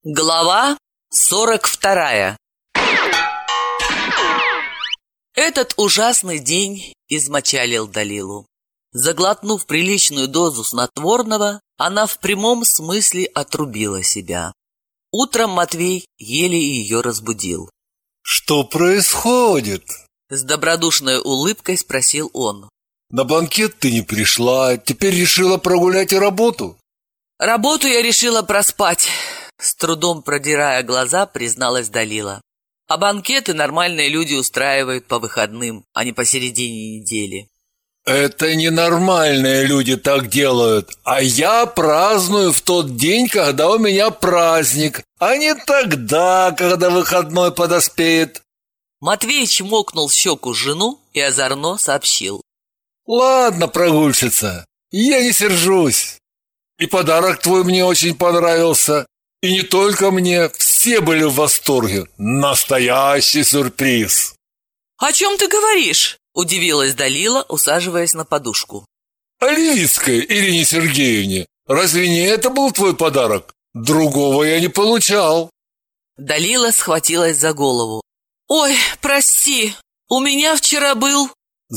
Глава 42. Этот ужасный день измочалил Далилу. Заглотнув приличную дозу снотворного, она в прямом смысле отрубила себя. Утром Матвей еле ее разбудил. «Что происходит?» С добродушной улыбкой спросил он. «На банкет ты не пришла, теперь решила прогулять и работу?» «Работу я решила проспать», — с трудом продирая глаза, призналась Далила. «А банкеты нормальные люди устраивают по выходным, а не посередине недели». «Это ненормальные люди так делают, а я праздную в тот день, когда у меня праздник, а не тогда, когда выходной подоспеет». Матвей чмокнул в щеку жену и озорно сообщил. «Ладно, прогульщица, я не сержусь. И подарок твой мне очень понравился. И не только мне, все были в восторге. Настоящий сюрприз». «О чем ты говоришь?» – удивилась Далила, усаживаясь на подушку. «А Левицкой Ирине Сергеевне, разве не это был твой подарок? Другого я не получал». Далила схватилась за голову. «Ой, прости, у меня вчера был...»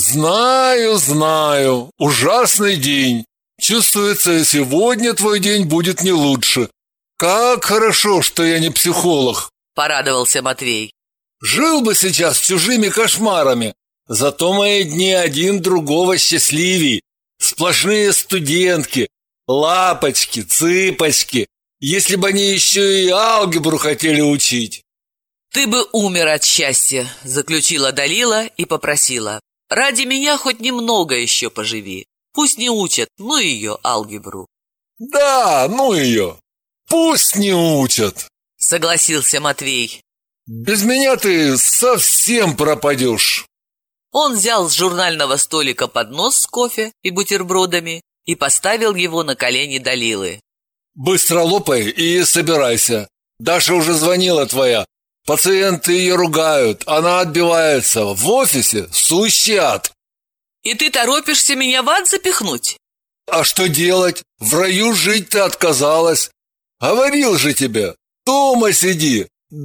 Знаю, ужасный день. Чувствуется, и сегодня твой день будет не лучше. Как хорошо, что я не психолог», – порадовался Матвей. «Жил бы сейчас чужими кошмарами, зато мои дни один другого счастливей. Сплошные студентки, лапочки, цыпочки, если бы они еще и алгебру хотели учить». «Ты бы умер от счастья», – заключила Далила и попросила. «Ради меня хоть немного еще поживи. Пусть не учат, ну ее алгебру». «Да, ну ее. Пусть не учат», – согласился Матвей. «Без меня ты совсем пропадешь». Он взял с журнального столика поднос с кофе и бутербродами и поставил его на колени Далилы. «Быстро лопай и собирайся. Даша уже звонила твоя. Пациенты ее ругают, она отбивается. В офисе сущий ад». «И ты торопишься меня в ад запихнуть?» «А что делать? В раю жить ты отказалась. Говорил же тебе, дома сиди,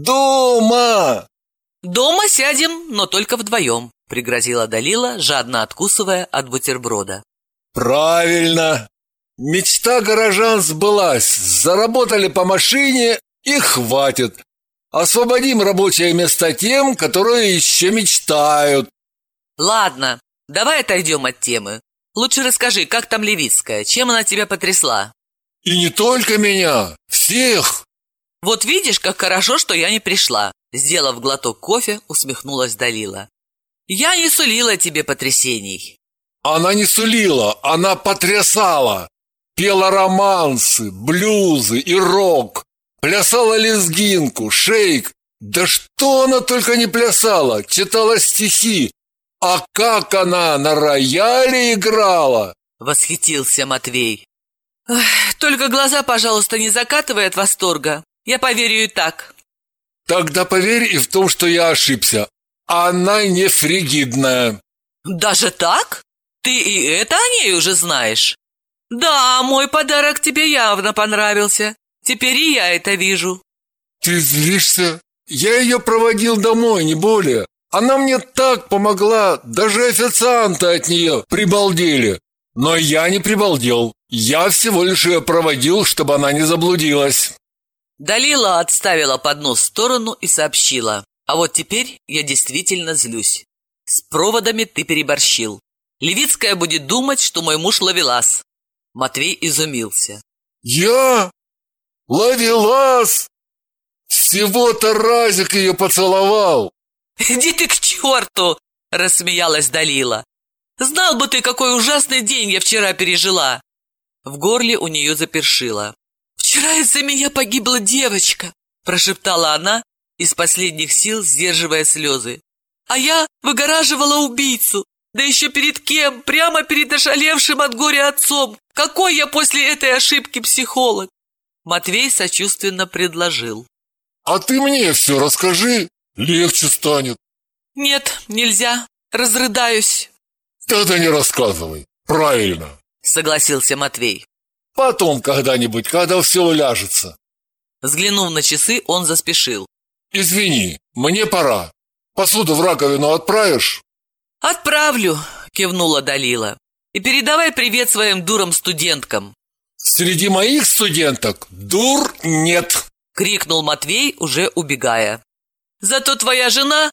дома!» «Дома сядем, но только вдвоем», — пригрозила Далила, жадно откусывая от бутерброда. «Правильно. Мечта горожан сбылась. Заработали по машине и хватит. Освободим рабочие места тем, которые еще мечтают». «Ладно, давай отойдем от темы. Лучше расскажи, как там Левицкая, чем она тебя потрясла?» «И не только меня, всех». «Вот видишь, как хорошо, что я не пришла», — сделав глоток кофе, усмехнулась Далила. «Я не сулила тебе потрясений». «Она не сулила, она потрясала. Пела романсы, блюзы и рок. Плясала лезгинку, шейк. Да что она только не плясала, читала стихи. А как она на рояле играла!» — восхитился Матвей. «Только глаза, пожалуйста, не закатывай от восторга. Я поверю и так». «Тогда поверь и в том, что я ошибся. Она не фригидная». «Даже так? Ты и это о ней уже знаешь?» «Да, мой подарок тебе явно понравился. Теперь и я это вижу». «Ты злишься? Я ее проводил домой, не более. Она мне так помогла, даже официанты от нее прибалдели. Но я не прибалдел. Я всего лишь ее проводил, чтобы она не заблудилась». Далила отставила поднос в сторону и сообщила. «А вот теперь я действительно злюсь. С проводами ты переборщил. Левицкая будет думать, что мой муж ловелас». Матвей изумился. «Я? Ловелас? Всего-то разик ее поцеловал». «Иди ты к черту!» – рассмеялась Далила. «Знал бы ты, какой ужасный день я вчера пережила!» В горле у нее запершило. «Вчера из-за меня погибла девочка!» – прошептала она, из последних сил сдерживая слезы. «А я выгораживала убийцу! Да еще перед кем? Прямо перед ошалевшим от горя отцом! Какой я после этой ошибки психолог!» Матвей сочувственно предложил. «А ты мне все расскажи, легче станет». «Нет, нельзя, разрыдаюсь». «Тогда не рассказывай, правильно», — согласился Матвей. «Потом когда-нибудь, когда все уляжется». Взглянув на часы, он заспешил. «Извини, мне пора. Посуду в раковину отправишь?» «Отправлю», — кивнула Далила. «И передавай привет своим дурам-студенткам». «Среди моих студенток дур нет!» — крикнул Матвей, уже убегая. «Зато твоя жена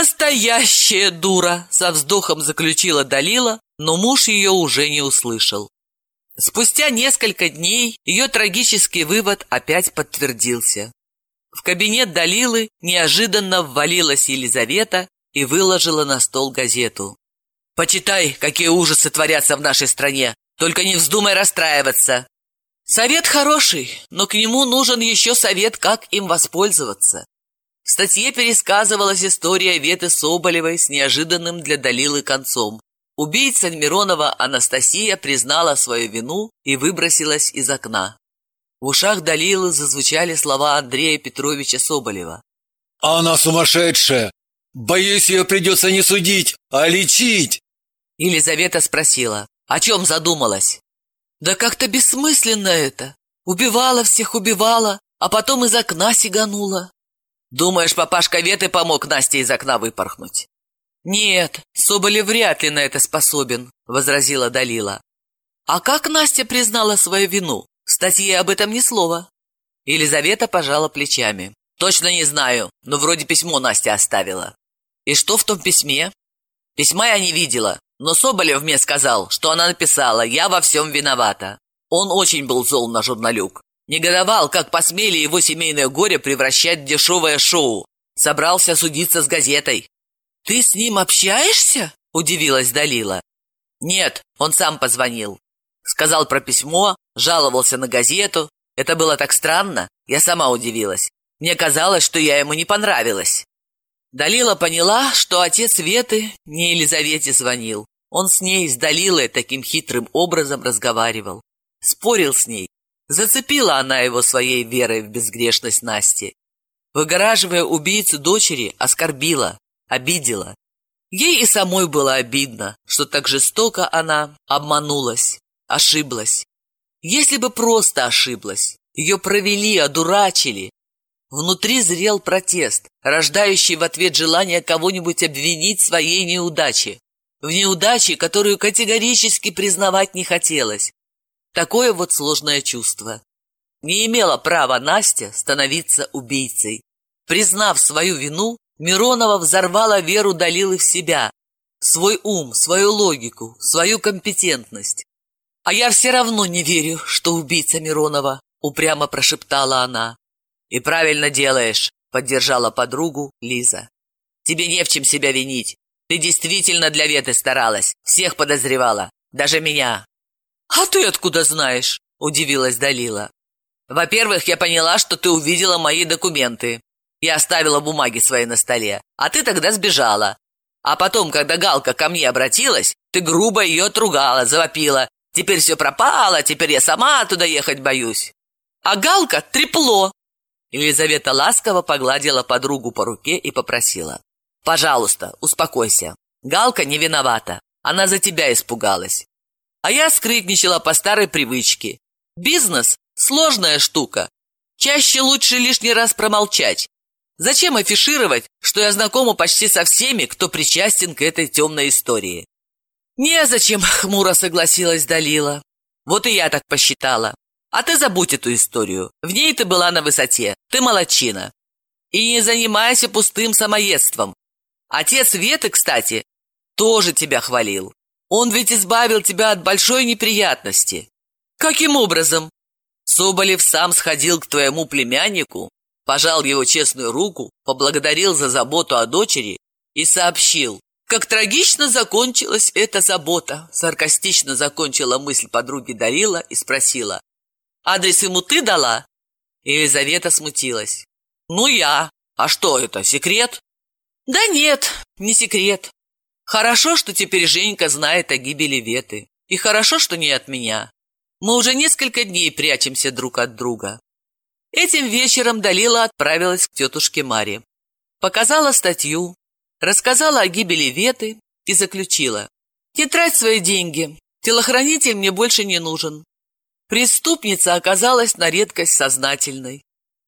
настоящая дура!» — со вздохом заключила Далила, но муж ее уже не услышал. Спустя несколько дней ее трагический вывод опять подтвердился. В кабинет Далилы неожиданно ввалилась Елизавета и выложила на стол газету. «Почитай, какие ужасы творятся в нашей стране, только не вздумай расстраиваться. Совет хороший, но к нему нужен еще совет, как им воспользоваться». В статье пересказывалась история Веты Соболевой с неожиданным для Далилы концом. Убийца Миронова Анастасия признала свою вину и выбросилась из окна. В ушах Далилы зазвучали слова Андрея Петровича Соболева. «Она сумасшедшая! Боюсь, ее придется не судить, а лечить!» Елизавета спросила, о чем задумалась. «Да как-то бессмысленно это. Убивала всех, убивала, а потом из окна сиганула». «Думаешь, папашка Веты помог Насте из окна выпорхнуть?» «Нет, Соболев вряд ли на это способен», — возразила Далила. «А как Настя признала свою вину? В статье об этом ни слова». Елизавета пожала плечами. «Точно не знаю, но вроде письмо Настя оставила». «И что в том письме?» «Письма я не видела, но Соболев мне сказал, что она написала: «Я во всем виновата». Он очень был зол на журналюк. Негодовал, как посмели его семейное горе превращать в дешевое шоу. Собрался судиться с газетой. «Ты с ним общаешься?» – удивилась Далила. «Нет, он сам позвонил. Сказал про письмо, жаловался на газету. Это было так странно, я сама удивилась. Мне казалось, что я ему не понравилась». Далила поняла, что отец Веты не Елизавете звонил. Он с ней, с Далилой, таким хитрым образом разговаривал. Спорил с ней. Зацепила она его своей верой в безгрешность Насти. Выгораживая убийцу дочери, оскорбила, обидела. Ей и самой было обидно, что так жестоко она обманулась, ошиблась. Если бы просто ошиблась, ее провели, одурачили. Внутри зрел протест, рождающий в ответ желание кого-нибудь обвинить в своей неудаче. В неудаче, которую категорически признавать не хотелось. Такое вот сложное чувство. Не имела права Настя становиться убийцей. Признав свою вину, Миронова взорвала веру Далилы в себя, свой ум, свою логику, свою компетентность. «А я все равно не верю, что убийца Миронова», — упрямо прошептала она. «И правильно делаешь», — поддержала подругу Лиза. «Тебе не в чем себя винить. Ты действительно для Веты старалась, всех подозревала, даже меня». «А ты откуда знаешь?» – удивилась Далила. «Во-первых, я поняла, что ты увидела мои документы. Я оставила бумаги свои на столе, а ты тогда сбежала. А потом, когда Галка ко мне обратилась, ты грубо ее отругала, завопила. Теперь все пропало, теперь я сама туда ехать боюсь. А Галка – трепло». Елизавета ласково погладила подругу по руке и попросила: «Пожалуйста, успокойся. Галка не виновата, она за тебя испугалась. А я скрытничала по старой привычке. Бизнес – сложная штука. Чаще лучше лишний раз промолчать. Зачем афишировать, что я знакома почти со всеми, кто причастен к этой темной истории?» «Незачем», – хмуро согласилась Далила. «Вот и я так посчитала. А ты забудь эту историю. В ней ты была на высоте. Ты молодчина. И не занимайся пустым самоедством. Отец Веты, кстати, тоже тебя хвалил. Он ведь избавил тебя от большой неприятности». «Каким образом?» «Соболев сам сходил к твоему племяннику, пожал его честную руку, поблагодарил за заботу о дочери и сообщил, как трагично закончилась эта забота». Саркастично закончила мысль подруги Далила и спросила: «Адрес ему ты дала?» Елизавета смутилась. «Ну я. А что это, секрет?» «Да нет, не секрет. Хорошо, что теперь Женька знает о гибели Веты. И хорошо, что не от меня. Мы уже несколько дней прячемся друг от друга». Этим вечером Далила отправилась к тетушке Маре. Показала статью, рассказала о гибели Веты и заключила: «Не трать свои деньги, телохранитель мне больше не нужен». Преступница оказалась на редкость сознательной.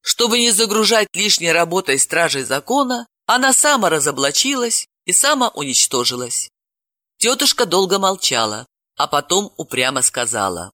Чтобы не загружать лишней работой стражей закона, она сама разоблачилась и сама уничтожилась. Тетушка долго молчала, а потом упрямо сказала: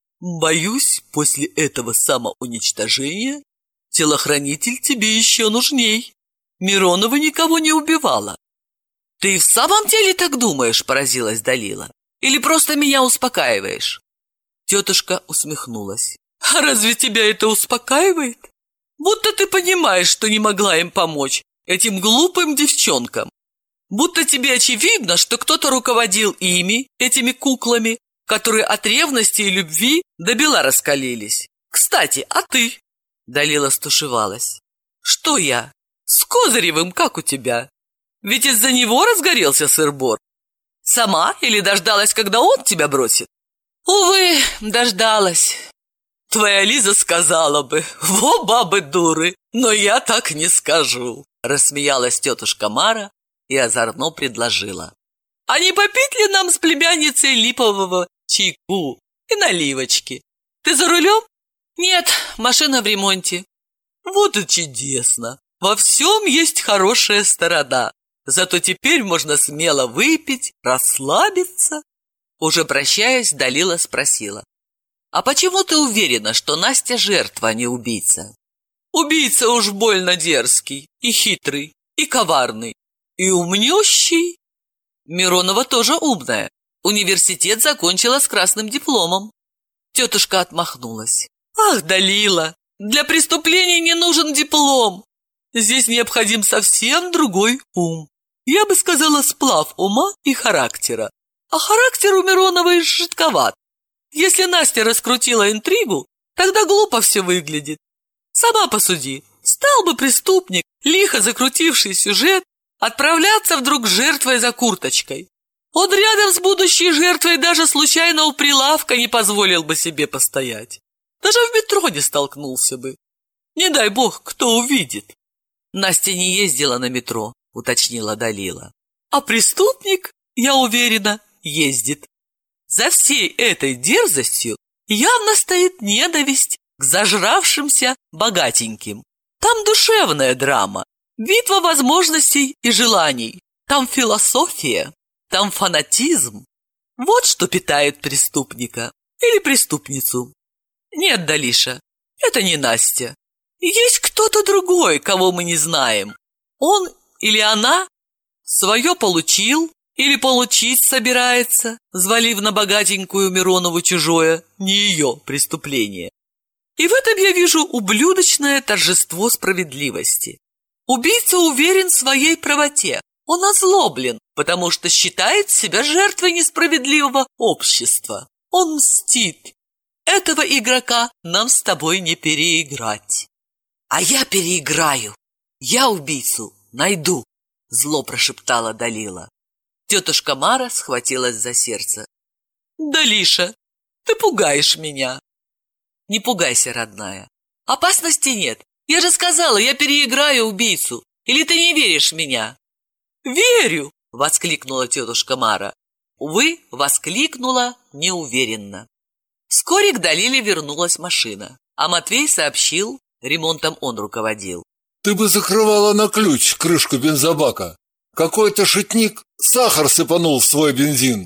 «Боюсь, после этого самоуничтожения телохранитель тебе еще нужней. Миронова никого не убивала». «Ты в самом деле так думаешь?» – поразилась Далила. «Или просто меня успокаиваешь?» Тетушка усмехнулась. «А разве тебя это успокаивает? Будто ты понимаешь, что не могла им помочь, этим глупым девчонкам. Будто тебе очевидно, что кто-то руководил ими, этими куклами, которые от ревности и любви до бела раскалились. Кстати, а ты?» Далила стушевалась. «Что я? С Козыревым как у тебя? Ведь из-за него разгорелся сыр-бор. Сама или дождалась, когда он тебя бросит?» «Увы, дождалась. Твоя Лиза сказала бы: во бабы дуры, но я так не скажу», рассмеялась тетушка Мара и озорно предложила: «А не попить ли нам с племянницей липового чайку и наливочки? Ты за рулем?» «Нет, машина в ремонте». «Вот и чудесно. Во всем есть хорошая сторона. Зато теперь можно смело выпить, расслабиться». Уже прощаясь, Далила спросила: «А почему ты уверена, что Настя жертва, а не убийца?» «Убийца уж больно дерзкий, и хитрый, и коварный, и умнющий». «Миронова тоже умная. Университет закончила с красным дипломом». Тетушка отмахнулась. «Ах, Далила, для преступлений не нужен диплом. Здесь необходим совсем другой ум. Я бы сказала, сплав ума и характера. А характер у Мироновой жидковат. Если Настя раскрутила интригу, тогда глупо все выглядит. Сама посуди, стал бы преступник, лихо закрутивший сюжет, отправляться вдруг жертвой за курточкой. Он рядом с будущей жертвой даже случайно у прилавка не позволил бы себе постоять. Даже в метро не столкнулся бы. Не дай бог, кто увидит». «Настя не ездила на метро», — уточнила Далила. «А преступник, я уверена, ездит. За всей этой дерзостью явно стоит ненависть к зажравшимся богатеньким. Там душевная драма, битва возможностей и желаний. Там философия, там фанатизм. Вот что питает преступника или преступницу. Нет, Далиша, это не Настя. Есть кто-то другой, кого мы не знаем. Он или она свое получил или получить собирается, взвалив на богатенькую Миронову чужое, не ее преступление. И в этом я вижу ублюдочное торжество справедливости. Убийца уверен в своей правоте. Он озлоблен, потому что считает себя жертвой несправедливого общества. Он мстит. Этого игрока нам с тобой не переиграть». «А я переиграю. Я убийцу найду», — зло прошептала Далила. Тетушка Мара схватилась за сердце. «Далиша, ты пугаешь меня». «Не пугайся, родная. Опасности нет. Я же сказала, я переиграю убийцу. Или ты не веришь в меня?» «Верю!» — воскликнула тетушка Мара. Увы, воскликнула неуверенно. Вскоре к Далиле вернулась машина, а Матвей сообщил, ремонтом он руководил: «Ты бы закрывала на ключ крышку бензобака. Какой-то шутник сахар сыпанул в свой бензин».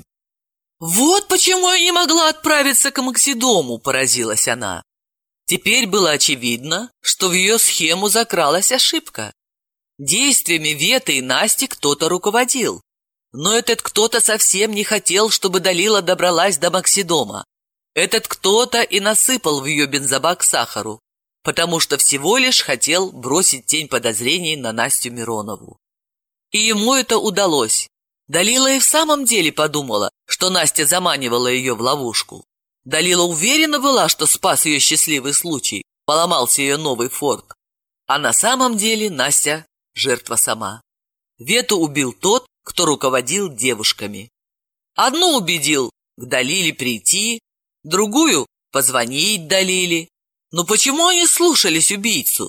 «Вот почему я не могла отправиться к Максидому», — поразилась она. Теперь было очевидно, что в ее схему закралась ошибка. Действиями Веты и Насти кто-то руководил. Но этот кто-то совсем не хотел, чтобы Далила добралась до Максидома. Этот кто-то и насыпал в ее бензобак сахару, потому что всего лишь хотел бросить тень подозрений на Настю Миронову. И ему это удалось. Далила и в самом деле подумала, что Настя заманивала ее в ловушку. Далила уверена была, что спас ее счастливый случай, поломался ее новый форт. А на самом деле Настя – жертва сама. Вету убил тот, кто руководил девушками. Одну убедил к Далиле прийти, другую – позвонить Далиле. Но почему они слушались убийцу?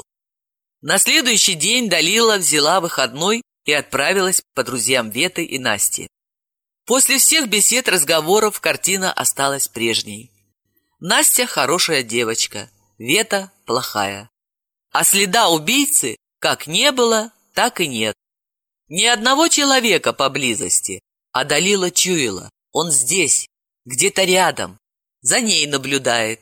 На следующий день Далила взяла выходной и отправилась по друзьям Веты и Насти. После всех бесед, разговоров картина осталась прежней. Настя хорошая девочка, Вета плохая. А следа убийцы как не было, так и нет. Ни одного человека поблизости, а Далила чуяла. Он здесь, где-то рядом, за ней наблюдает.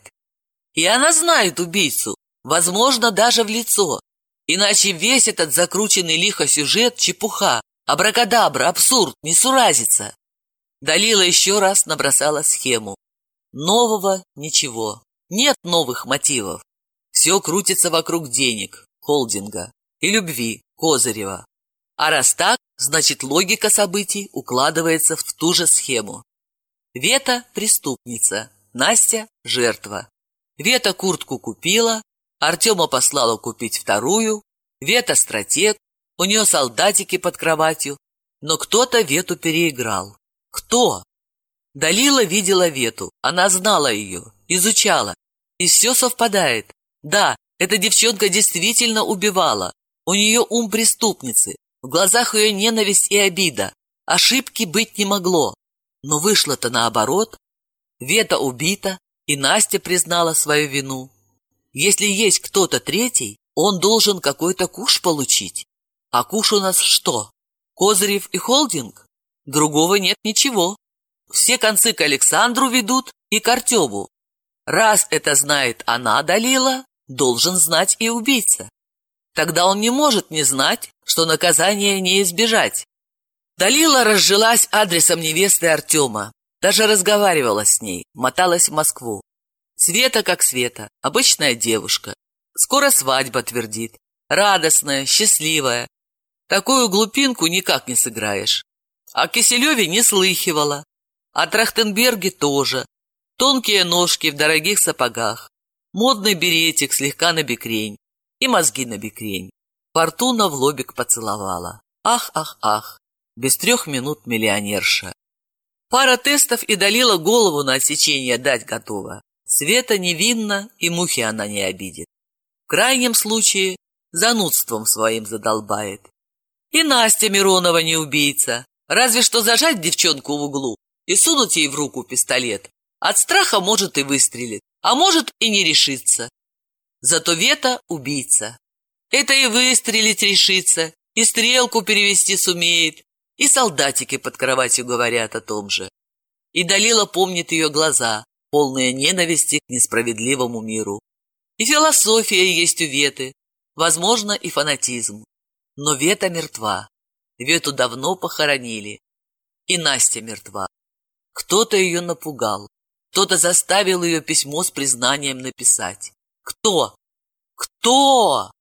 И она знает убийцу, возможно, даже в лицо. Иначе весь этот закрученный лихо сюжет — чепуха, абракадабра, абсурд, несуразица. Далила еще раз набросала схему. Нового ничего, нет новых мотивов. Все крутится вокруг денег, холдинга и любви Козырева. А раз так, значит логика событий укладывается в ту же схему. Вета – преступница, Настя – жертва. Вета куртку купила, Артема послала купить вторую, Вета – стратег, у нее солдатики под кроватью, но кто-то Вету переиграл. Кто? Далила видела Вету, она знала ее, изучала, и все совпадает. Да, эта девчонка действительно убивала, у нее ум преступницы, в глазах ее ненависть и обида, ошибки быть не могло. Но вышло-то наоборот. Вета убита, и Настя признала свою вину. Если есть кто-то третий, он должен какой-то куш получить. А куш у нас что? Козырев и холдинг? Другого нет ничего. Все концы к Александру ведут и к Артему. Раз это знает она, Далила, должен знать и убийца. Тогда он не может не знать, что наказание не избежать. Далила разжилась адресом невесты Артема, даже разговаривала с ней, моталась в Москву. Света как Света, обычная девушка. Скоро свадьба, твердит, радостная, счастливая. Такую глупинку никак не сыграешь. О Киселеве не слыхивала, о Трахтенберге тоже. Тонкие ножки в дорогих сапогах, модный беретик слегка набекрень и мозги набекрень. Фортуна в лобик поцеловала. Ах, ах, ах, без 3 минут миллионерша. Пара тестов и Далила голову на отсечение дать готова. Света невинна, и мухи она не обидит. В крайнем случае занудством своим задолбает. И Настя Миронова не убийца. Разве что зажать девчонку в углу и сунуть ей в руку пистолет. От страха может и выстрелит, а может и не решится. Зато Вета убийца. Это и выстрелить решится, и стрелку перевести сумеет, и солдатики под кроватью говорят о том же. И Далила помнит ее глаза, полные ненависти к несправедливому миру. И философия есть у Веты, возможно, и фанатизм. Но Вета мертва. Вету давно похоронили. И Настя мертва. Кто-то ее напугал. Кто-то заставил ее письмо с признанием написать. Кто? Кто?